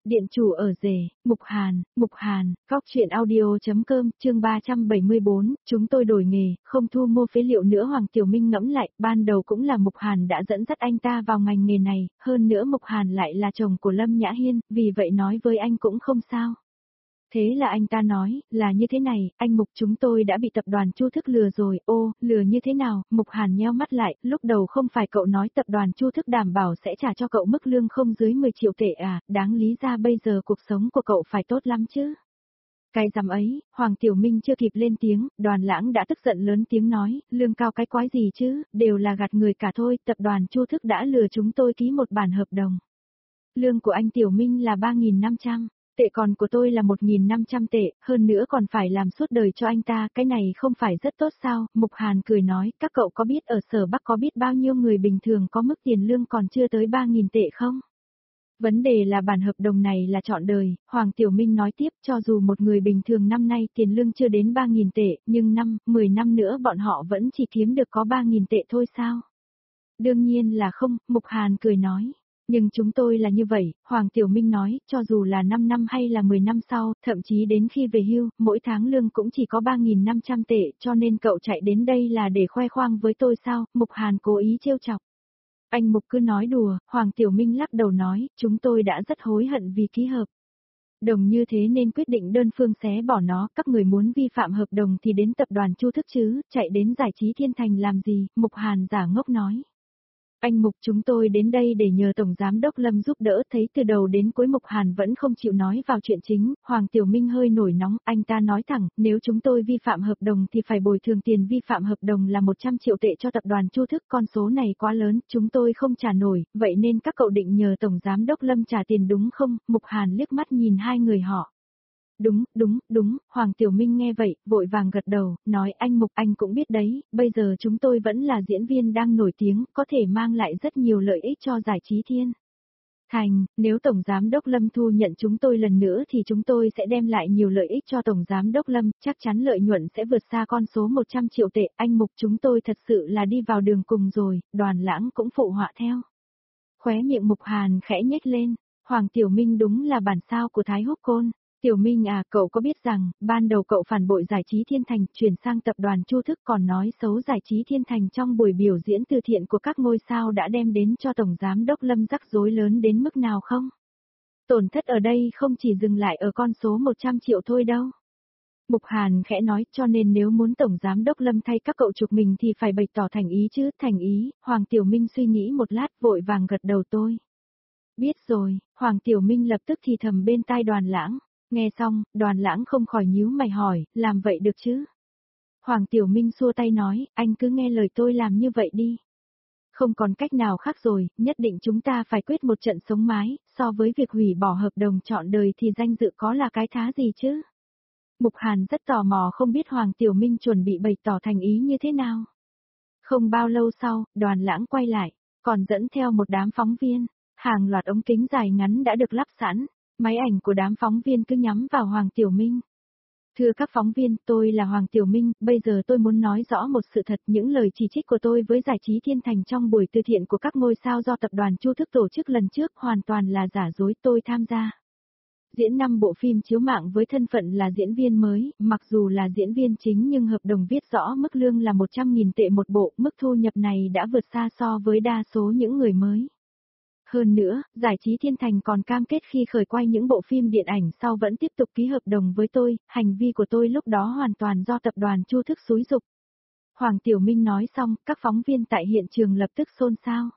Điện chủ ở rể, Mục Hàn, góc truyện audio.com, chương 374, chúng tôi đổi nghề, không thu mua phế liệu nữa. Hoàng Tiểu Minh ngẫm lại, ban đầu cũng là Mục Hàn đã dẫn dắt anh ta vào ngành nghề này, hơn nữa Mục Hàn lại là chồng của Lâm Nhã Hiên, vì vậy nói với anh cũng không sao. Thế là anh ta nói, là như thế này, anh Mục, chúng tôi đã bị tập đoàn Chu Thức lừa rồi. Ô, lừa như thế nào? Mục Hàn nheo mắt lại, lúc đầu không phải cậu nói tập đoàn Chu Thức đảm bảo sẽ trả cho cậu mức lương không dưới 10 triệu tệ à, đáng lý ra bây giờ cuộc sống của cậu phải tốt lắm chứ. Cái rằm ấy, Hoàng Tiểu Minh chưa kịp lên tiếng, Đoàn Lãng đã tức giận lớn tiếng nói, lương cao cái quái gì chứ, đều là gạt người cả thôi, tập đoàn Chu Thức đã lừa chúng tôi ký một bản hợp đồng. Lương của anh Tiểu Minh là 3.500. Tệ, còn của tôi là 1.500 tệ, hơn nữa còn phải làm suốt đời cho anh ta, cái này không phải rất tốt sao? Mục Hàn cười nói, các cậu có biết ở Sở Bắc có biết bao nhiêu người bình thường có mức tiền lương còn chưa tới 3.000 tệ không? Vấn đề là bản hợp đồng này là trọn đời. Hoàng Tiểu Minh nói tiếp, cho dù một người bình thường năm nay tiền lương chưa đến 3.000 tệ, nhưng 10 năm nữa bọn họ vẫn chỉ kiếm được có 3.000 tệ thôi sao? Đương nhiên là không, Mục Hàn cười nói. Nhưng chúng tôi là như vậy, Hoàng Tiểu Minh nói, cho dù là 5 năm hay là 10 năm sau, thậm chí đến khi về hưu, mỗi tháng lương cũng chỉ có 3.500 tệ, cho nên cậu chạy đến đây là để khoe khoang với tôi sao? Mục Hàn cố ý trêu chọc. Anh Mục cứ nói đùa, Hoàng Tiểu Minh lắc đầu nói, chúng tôi đã rất hối hận vì ký hợp đồng như thế nên quyết định đơn phương xé bỏ nó, các người muốn vi phạm hợp đồng thì đến tập đoàn Chu Thức chứ, chạy đến Giải trí Thiên Thành làm gì? Mục Hàn giả ngốc nói. Anh Mục, chúng tôi đến đây để nhờ Tổng Giám Đốc Lâm giúp đỡ. Thấy từ đầu đến cuối Mục Hàn vẫn không chịu nói vào chuyện chính, Hoàng Tiểu Minh hơi nổi nóng, anh ta nói thẳng, nếu chúng tôi vi phạm hợp đồng thì phải bồi thường tiền vi phạm hợp đồng là 100 triệu tệ cho tập đoàn Chu Thức, con số này quá lớn, chúng tôi không trả nổi, vậy nên các cậu định nhờ Tổng Giám Đốc Lâm trả tiền đúng không? Mục Hàn liếc mắt nhìn hai người họ. Đúng, Hoàng Tiểu Minh nghe vậy, vội vàng gật đầu, nói anh Mục, anh cũng biết đấy, bây giờ chúng tôi vẫn là diễn viên đang nổi tiếng, có thể mang lại rất nhiều lợi ích cho Giải trí Thiên Thành, nếu Tổng Giám Đốc Lâm thu nhận chúng tôi lần nữa thì chúng tôi sẽ đem lại nhiều lợi ích cho Tổng Giám Đốc Lâm, chắc chắn lợi nhuận sẽ vượt xa con số 100 triệu tệ, anh Mục, chúng tôi thật sự là đi vào đường cùng rồi. Đoàn Lãng cũng phụ họa theo. Khóe miệng Mục Hàn khẽ nhếch lên, Hoàng Tiểu Minh đúng là bản sao của Thái Húc Côn. Tiểu Minh à, cậu có biết rằng, ban đầu cậu phản bội Giải trí Thiên Thành, chuyển sang tập đoàn Chu Thức, còn nói xấu Giải trí Thiên Thành trong buổi biểu diễn từ thiện của các ngôi sao đã đem đến cho Tổng Giám Đốc Lâm rắc rối lớn đến mức nào không? Tổn thất ở đây không chỉ dừng lại ở con số 100 triệu thôi đâu. Mục Hàn khẽ nói, cho nên nếu muốn Tổng Giám Đốc Lâm thay các cậu chụp mình thì phải bày tỏ thành ý chứ, thành ý. Hoàng Tiểu Minh suy nghĩ một lát, vội vàng gật đầu tôi. Biết rồi, Hoàng Tiểu Minh lập tức thì thầm bên tai Đoàn Lãng. Nghe xong, Đoàn Lãng không khỏi nhíu mày hỏi, làm vậy được chứ? Hoàng Tiểu Minh xua tay nói, anh cứ nghe lời tôi làm như vậy đi. Không còn cách nào khác rồi, nhất định chúng ta phải quyết một trận sống mái, so với việc hủy bỏ hợp đồng trọn đời thì danh dự có là cái thá gì chứ? Mục Hàn rất tò mò không biết Hoàng Tiểu Minh chuẩn bị bày tỏ thành ý như thế nào. Không bao lâu sau, Đoàn Lãng quay lại, còn dẫn theo một đám phóng viên, hàng loạt ống kính dài ngắn đã được lắp sẵn. Máy ảnh của đám phóng viên cứ nhắm vào Hoàng Tiểu Minh. Thưa các phóng viên, tôi là Hoàng Tiểu Minh, bây giờ tôi muốn nói rõ một sự thật, những lời chỉ trích của tôi với Giải trí Thiên Thành trong buổi từ thiện của các ngôi sao do tập đoàn Chu Thức tổ chức lần trước hoàn toàn là giả dối, tôi tham gia diễn 5 bộ phim chiếu mạng với thân phận là diễn viên mới, mặc dù là diễn viên chính nhưng hợp đồng viết rõ mức lương là 100.000 tệ một bộ, mức thu nhập này đã vượt xa so với đa số những người mới. Hơn nữa, Giải trí Thiên Thành còn cam kết khi khởi quay những bộ phim điện ảnh sau vẫn tiếp tục ký hợp đồng với tôi, hành vi của tôi lúc đó hoàn toàn do tập đoàn Chu Thức xúi giục. Hoàng Tiểu Minh nói xong, các phóng viên tại hiện trường lập tức xôn xao.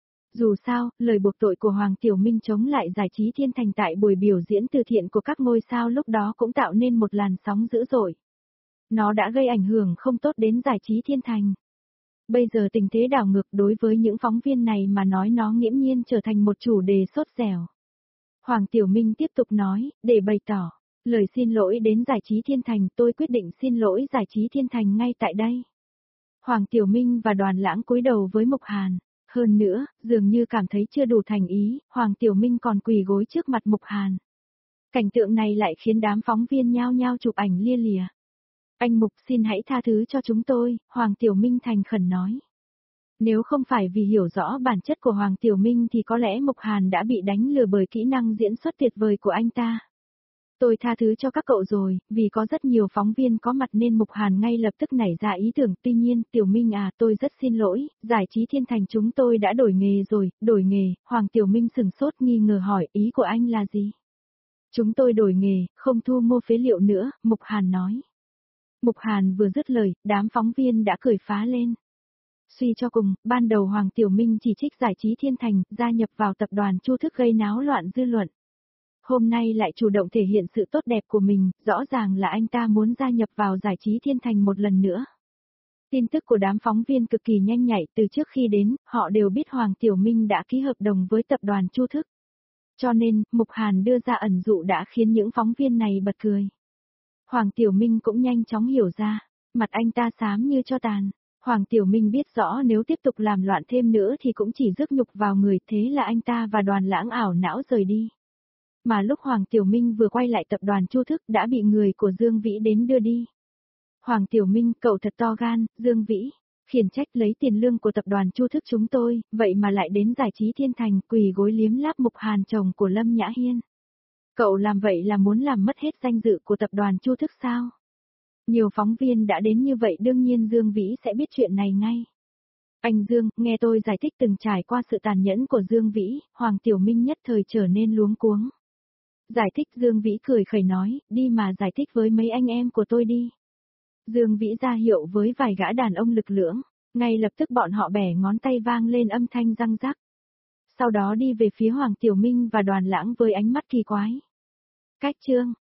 Dù sao, lời buộc tội của Hoàng Tiểu Minh chống lại Giải trí Thiên Thành tại buổi biểu diễn từ thiện của các ngôi sao lúc đó cũng tạo nên một làn sóng dữ dội. Nó đã gây ảnh hưởng không tốt đến Giải trí Thiên Thành. Bây giờ tình thế đảo ngược, đối với những phóng viên này mà nói nó nghiễm nhiên trở thành một chủ đề sốt dẻo. Hoàng Tiểu Minh tiếp tục nói, để bày tỏ lời xin lỗi đến Giải trí Thiên Thành, tôi quyết định xin lỗi Giải trí Thiên Thành ngay tại đây. Hoàng Tiểu Minh và Đoàn Lãng cúi đầu với Mục Hàn. Hơn nữa, dường như cảm thấy chưa đủ thành ý, Hoàng Tiểu Minh còn quỳ gối trước mặt Mục Hàn. Cảnh tượng này lại khiến đám phóng viên nhao nhao chụp ảnh lia lịa. Anh Mục, xin hãy tha thứ cho chúng tôi, Hoàng Tiểu Minh thành khẩn nói. Nếu không phải vì hiểu rõ bản chất của Hoàng Tiểu Minh thì có lẽ Mục Hàn đã bị đánh lừa bởi kỹ năng diễn xuất tuyệt vời của anh ta. Tôi tha thứ cho các cậu rồi, vì có rất nhiều phóng viên có mặt nên Mục Hàn ngay lập tức nảy ra ý tưởng. Tuy nhiên, Tiểu Minh à, tôi rất xin lỗi, giải trí Thiên Thành chúng tôi đã đổi nghề rồi, đổi nghề. Hoàng Tiểu Minh sừng sốt nghi ngờ hỏi, ý của anh là gì? Chúng tôi đổi nghề, không thu mua phế liệu nữa, Mục Hàn nói. Mục Hàn vừa dứt lời, đám phóng viên đã cười phá lên. Suy cho cùng, ban đầu Hoàng Tiểu Minh chỉ trích giải trí Thiên Thành, gia nhập vào tập đoàn Chu Thức gây náo loạn dư luận. Hôm nay lại chủ động thể hiện sự tốt đẹp của mình, rõ ràng là anh ta muốn gia nhập vào giải trí Thiên Thành một lần nữa. Tin tức của đám phóng viên cực kỳ nhanh nhạy, từ trước khi đến, họ đều biết Hoàng Tiểu Minh đã ký hợp đồng với tập đoàn Chu Thức. Cho nên, Mục Hàn đưa ra ẩn dụ đã khiến những phóng viên này bật cười. Hoàng Tiểu Minh cũng nhanh chóng hiểu ra, mặt anh ta xám như tro tàn. Hoàng Tiểu Minh biết rõ nếu tiếp tục làm loạn thêm nữa thì cũng chỉ rước nhục vào người, thế là anh ta và Đoàn Lãng ảo não rời đi. Mà lúc Hoàng Tiểu Minh vừa quay lại tập đoàn Chu Thức đã bị người của Dương Vĩ đến đưa đi. Hoàng Tiểu Minh, cậu thật to gan, Dương Vĩ, khiển trách lấy tiền lương của tập đoàn Chu Thức chúng tôi, vậy mà lại đến giải trí Thiên Thành quỳ gối liếm láp Mục Hàn chồng của Lâm Nhã Hiên. Cậu làm vậy là muốn làm mất hết danh dự của tập đoàn Chu Thức sao? Nhiều phóng viên đã đến như vậy đương nhiên Dương Vĩ sẽ biết chuyện này ngay. Anh Dương, nghe tôi giải thích từng trải qua sự tàn nhẫn của Dương Vĩ, Hoàng Tiểu Minh nhất thời trở nên luống cuống. Giải thích Dương Vĩ cười khẩy nói, đi mà giải thích với mấy anh em của tôi đi. Dương Vĩ ra hiệu với vài gã đàn ông lực lưỡng, ngay lập tức bọn họ bẻ ngón tay vang lên âm thanh răng rắc. Sau đó đi về phía Hoàng Tiểu Minh và Đoàn Lãng với ánh mắt kỳ quái. Cách chương